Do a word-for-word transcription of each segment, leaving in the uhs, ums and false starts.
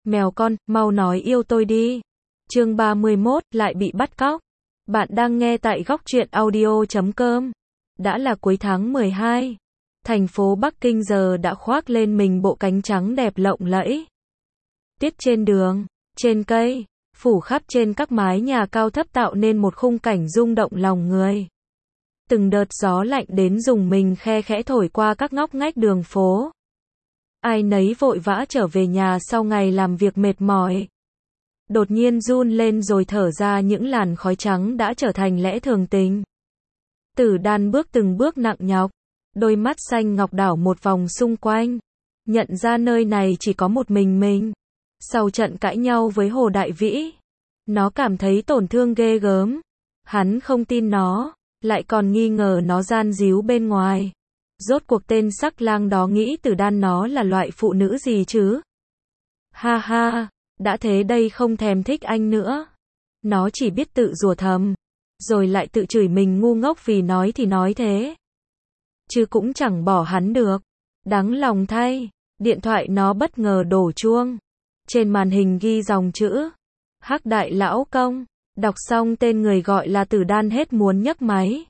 Mèo con, mau nói yêu tôi đi. Chương ba mươi mốt, lại bị bắt cóc. Bạn đang nghe tại góc truyện audio chấm com. Đã là cuối tháng mười hai. Thành phố Bắc Kinh giờ đã khoác lên mình bộ cánh trắng đẹp lộng lẫy. Tiết trên đường, trên cây, phủ khắp trên các mái nhà cao thấp tạo nên một khung cảnh rung động lòng người. Từng đợt gió lạnh đến rùng mình khe khẽ thổi qua các ngóc ngách đường phố. Ai nấy vội vã trở về nhà sau ngày làm việc mệt mỏi. Đột nhiên run lên rồi thở ra những làn khói trắng đã trở thành lẽ thường tình. Tử Đan bước từng bước nặng nhọc, đôi mắt xanh ngọc đảo một vòng xung quanh, nhận ra nơi này chỉ có một mình mình. Sau trận cãi nhau với Hồ Đại Vĩ, nó cảm thấy tổn thương ghê gớm. Hắn không tin nó, lại còn nghi ngờ nó gian díu bên ngoài. Rốt cuộc tên sắc lang đó nghĩ Tử Đan nó là loại phụ nữ gì chứ? Ha ha, đã thế đây không thèm thích anh nữa. Nó chỉ biết tự rủa thầm, rồi lại tự chửi mình ngu ngốc vì nói thì nói thế. Chứ cũng chẳng bỏ hắn được. Đáng lòng thay, điện thoại nó bất ngờ đổ chuông. Trên màn hình ghi dòng chữ Hắc Đại Lão Công. Đọc xong tên người gọi là Tử Đan hết muốn nhấc máy.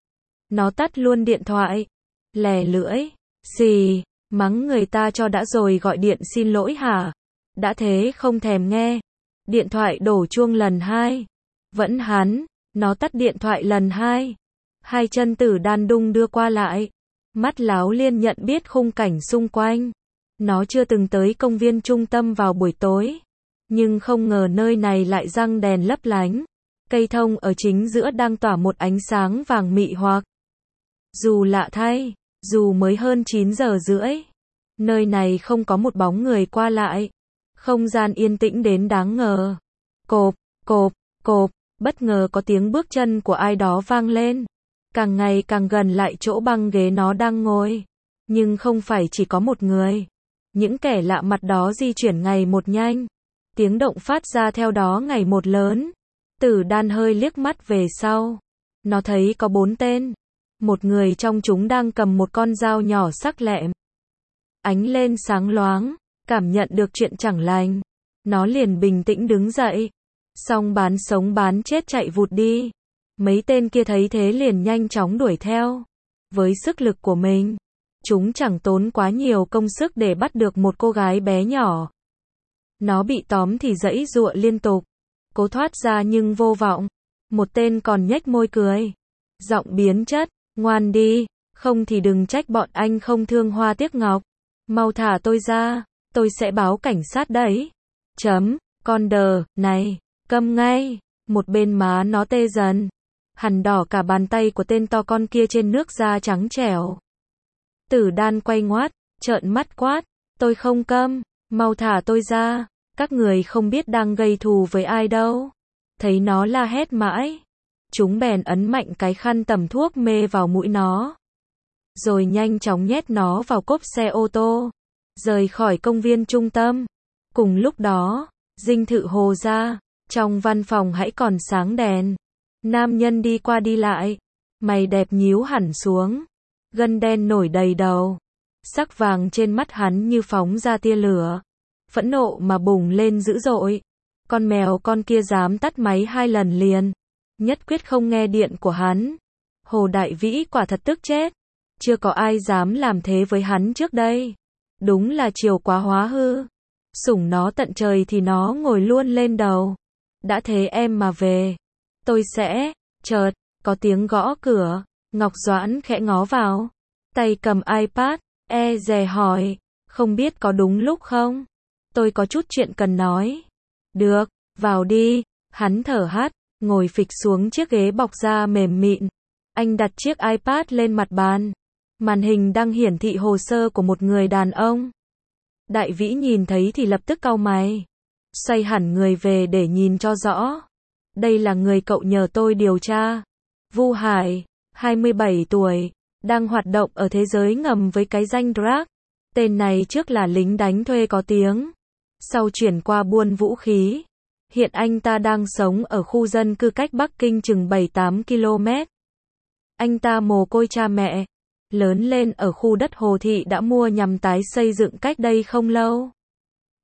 Nó tắt luôn điện thoại. Lè lưỡi, xì, mắng người ta cho đã rồi gọi điện xin lỗi hả? Đã thế không thèm nghe. Điện thoại đổ chuông lần hai. Vẫn hắn, nó tắt điện thoại lần hai. Hai chân Tử Đan đung đưa qua lại. Mắt láo liên nhận biết khung cảnh xung quanh. Nó chưa từng tới công viên trung tâm vào buổi tối. Nhưng không ngờ nơi này lại răng đèn lấp lánh. Cây thông ở chính giữa đang tỏa một ánh sáng vàng mị hoặc. Dù lạ thay, dù mới hơn chín giờ rưỡi, nơi này không có một bóng người qua lại. Không gian yên tĩnh đến đáng ngờ. Cộp, cộp, cộp, bất ngờ có tiếng bước chân của ai đó vang lên. Càng ngày càng gần lại chỗ băng ghế nó đang ngồi. Nhưng không phải chỉ có một người. Những kẻ lạ mặt đó di chuyển ngày một nhanh. Tiếng động phát ra theo đó ngày một lớn. Tử Đan hơi liếc mắt về sau. Nó thấy có bốn tên. Một người trong chúng đang cầm một con dao nhỏ sắc lẹm. Ánh lên sáng loáng, cảm nhận được chuyện chẳng lành. Nó liền bình tĩnh đứng dậy. Xong bán sống bán chết chạy vụt đi. Mấy tên kia thấy thế liền nhanh chóng đuổi theo. Với sức lực của mình, chúng chẳng tốn quá nhiều công sức để bắt được một cô gái bé nhỏ. Nó bị tóm thì giãy giụa liên tục. Cố thoát ra nhưng vô vọng. Một tên còn nhếch môi cười. Giọng biến chất, ngoan đi, không thì đừng trách bọn anh không thương hoa tiếc ngọc. Mau thả tôi ra, tôi sẽ báo cảnh sát đấy. Chấm, con đờ, này, câm ngay. Một bên má nó tê dần. Hằn đỏ cả bàn tay của tên to con kia trên nước da trắng trẻo. Tử Đan quay ngoắt, trợn mắt quát. Tôi không câm, mau thả tôi ra. Các người không biết đang gây thù với ai đâu. Thấy nó la hét mãi. Chúng bèn ấn mạnh cái khăn tẩm thuốc mê vào mũi nó. Rồi nhanh chóng nhét nó vào cốp xe ô tô. Rời khỏi công viên trung tâm. Cùng lúc đó, dinh thự Hồ ra. Trong văn phòng hãy còn sáng đèn. Nam nhân đi qua đi lại. Mày đẹp nhíu hẳn xuống. Gân đen nổi đầy đầu. Sắc vàng trên mắt hắn như phóng ra tia lửa. Phẫn nộ mà bùng lên dữ dội. Con mèo con kia dám tắt máy hai lần liền. Nhất quyết không nghe điện của hắn. Hồ Đại Vĩ quả thật tức chết. Chưa có ai dám làm thế với hắn trước đây. Đúng là chiều quá hóa hư. Sủng nó tận trời thì nó ngồi luôn lên đầu. Đã thế em mà về. Tôi sẽ, chợt, có tiếng gõ cửa. Ngọc Doãn khẽ ngó vào. Tay cầm iPad, e dè hỏi. Không biết có đúng lúc không? Tôi có chút chuyện cần nói. Được, vào đi. Hắn thở hắt, ngồi phịch xuống chiếc ghế bọc da mềm mịn. Anh đặt chiếc iPad lên mặt bàn. Màn hình đang hiển thị hồ sơ của một người đàn ông. Đại Vĩ nhìn thấy thì lập tức cau mày. Xoay hẳn người về để nhìn cho rõ. Đây là người cậu nhờ tôi điều tra. Vu Hải, hai mươi bảy tuổi, đang hoạt động ở thế giới ngầm với cái danh Drag. Tên này trước là lính đánh thuê có tiếng. Sau chuyển qua buôn vũ khí. Hiện anh ta đang sống ở khu dân cư cách Bắc Kinh chừng bảy tám ki lô mét. Anh ta mồ côi cha mẹ. Lớn lên ở khu đất Hồ Thị đã mua nhằm tái xây dựng cách đây không lâu.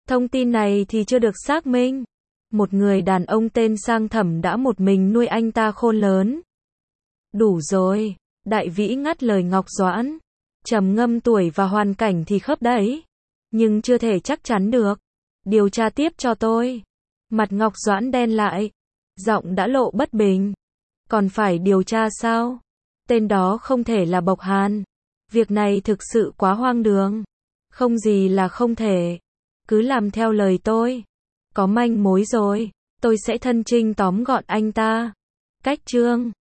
Thông tin này thì chưa được xác minh. Một người đàn ông tên Sang Thẩm đã một mình nuôi anh ta khôn lớn. Đủ rồi, Đại Vĩ ngắt lời Ngọc Doãn. Trầm ngâm tuổi và hoàn cảnh thì khớp đấy, nhưng chưa thể chắc chắn được. Điều tra tiếp cho tôi. Mặt Ngọc Doãn đen lại, giọng đã lộ bất bình. Còn phải điều tra sao? Tên đó không thể là Bộc Hàn. Việc này thực sự quá hoang đường. Không gì là không thể. Cứ làm theo lời tôi. Có manh mối rồi, tôi sẽ thân trinh tóm gọn anh ta. Cách chương